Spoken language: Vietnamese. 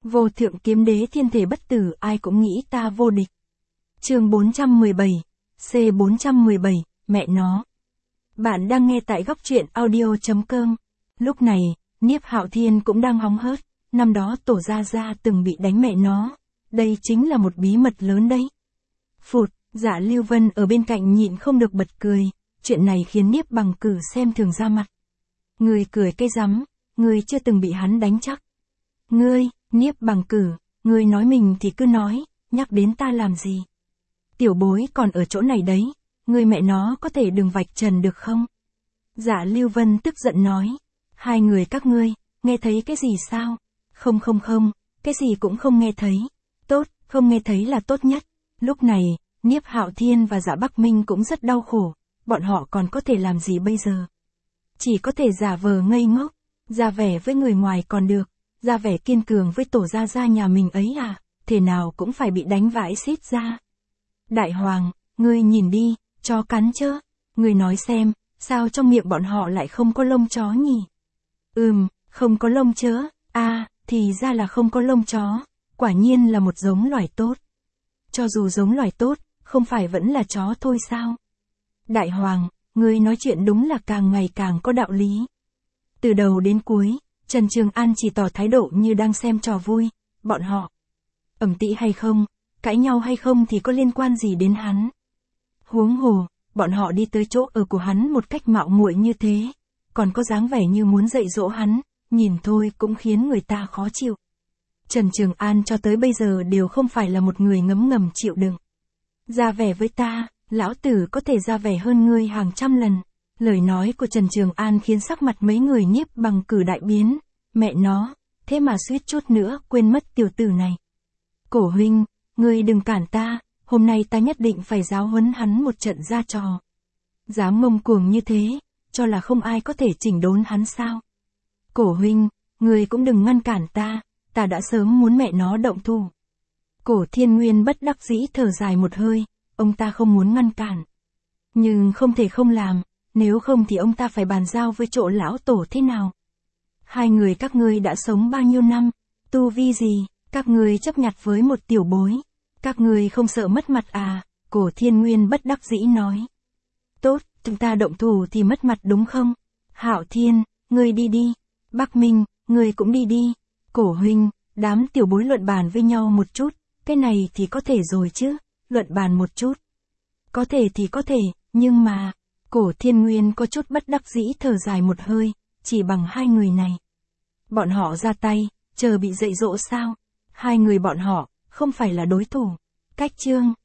Vô thượng kiếm đế thiên thể bất tử, ai cũng nghĩ ta vô địch. Chương 417, C417, mẹ nó. Bạn đang nghe tại góc truyện audio.com. Lúc này, Niếp Hạo Thiên cũng đang hóng hớt, năm đó Tổ Gia Gia từng bị đánh mẹ nó. Đây chính là một bí mật lớn đấy. Phụt, Dạ Lưu Vân ở bên cạnh nhịn không được bật cười, chuyện này khiến Niếp Bằng Cử xem thường ra mặt. Người cười cái rắm, người chưa từng bị hắn đánh chắc. Ngươi, Niếp Bằng Cử, ngươi nói mình thì cứ nói, nhắc đến ta làm gì? Tiểu bối còn ở chỗ này đấy, ngươi mẹ nó có thể đừng vạch trần được không? Dạ Lưu Vân tức giận nói, hai người các ngươi, nghe thấy cái gì sao? Không, cái gì cũng không nghe thấy. Tốt, không nghe thấy là tốt nhất. Lúc này, Niếp Hạo Thiên và Dạ Bắc Minh cũng rất đau khổ, bọn họ còn có thể làm gì bây giờ? Chỉ có thể giả vờ ngây ngốc, ra vẻ với người ngoài còn được, ra vẻ kiên cường với Tổ Gia Gia nhà mình ấy à, thế nào cũng phải bị đánh vãi xít ra. Đại Hoàng, ngươi nhìn đi, chó cắn chớ, ngươi nói xem, sao trong miệng bọn họ lại không có lông chó nhỉ? Không có lông chớ, thì ra là không có lông chó, quả nhiên là một giống loài tốt. Cho dù giống loài tốt, không phải vẫn là chó thôi sao? Đại Hoàng, ngươi nói chuyện đúng là càng ngày càng có đạo lý. Từ đầu đến cuối, Trần Trường An chỉ tỏ thái độ như đang xem trò vui, bọn họ ầm ĩ hay không, cãi nhau hay không thì có liên quan gì đến hắn. Huống hồ, bọn họ đi tới chỗ ở của hắn một cách mạo muội như thế, còn có dáng vẻ như muốn dạy dỗ hắn, nhìn thôi cũng khiến người ta khó chịu. Trần Trường An cho tới bây giờ đều không phải là một người ngấm ngầm chịu đựng. Ra vẻ với ta, lão tử có thể ra vẻ hơn ngươi hàng trăm lần. Lời nói của Trần Trường An khiến sắc mặt mấy người Niếp Bằng Cử đại biến. Mẹ nó, thế mà suýt chút nữa quên mất tiểu tử này. Cổ huynh, ngươi đừng cản ta, hôm nay ta nhất định phải giáo huấn hắn một trận ra trò. Dám ngông cuồng như thế, cho là không ai có thể chỉnh đốn hắn sao? Cổ huynh, ngươi cũng đừng ngăn cản ta đã sớm muốn mẹ nó động thủ. Cổ Thiên Nguyên bất đắc dĩ thở dài một hơi, ông ta không muốn ngăn cản. Nhưng không thể không làm, nếu không thì ông ta phải bàn giao với chỗ lão tổ thế nào? Hai người các ngươi đã sống bao nhiêu năm, tu vi gì, các ngươi chấp nhặt với một tiểu bối, các ngươi không sợ mất mặt à? Cổ Thiên Nguyên bất đắc dĩ nói. Tốt, chúng ta động thủ thì mất mặt đúng không? Hạo Thiên, ngươi đi đi. Bắc Minh, ngươi cũng đi đi. Cổ huynh, đám tiểu bối luận bàn với nhau một chút, cái này thì có thể rồi chứ, luận bàn một chút. Có thể thì có thể, nhưng mà, Cổ Thiên Nguyên có chút bất đắc dĩ thở dài một hơi, chỉ bằng hai người này. Bọn họ ra tay, chờ bị dạy dỗ sao? Hai người bọn họ, không phải là đối thủ. Cách chương.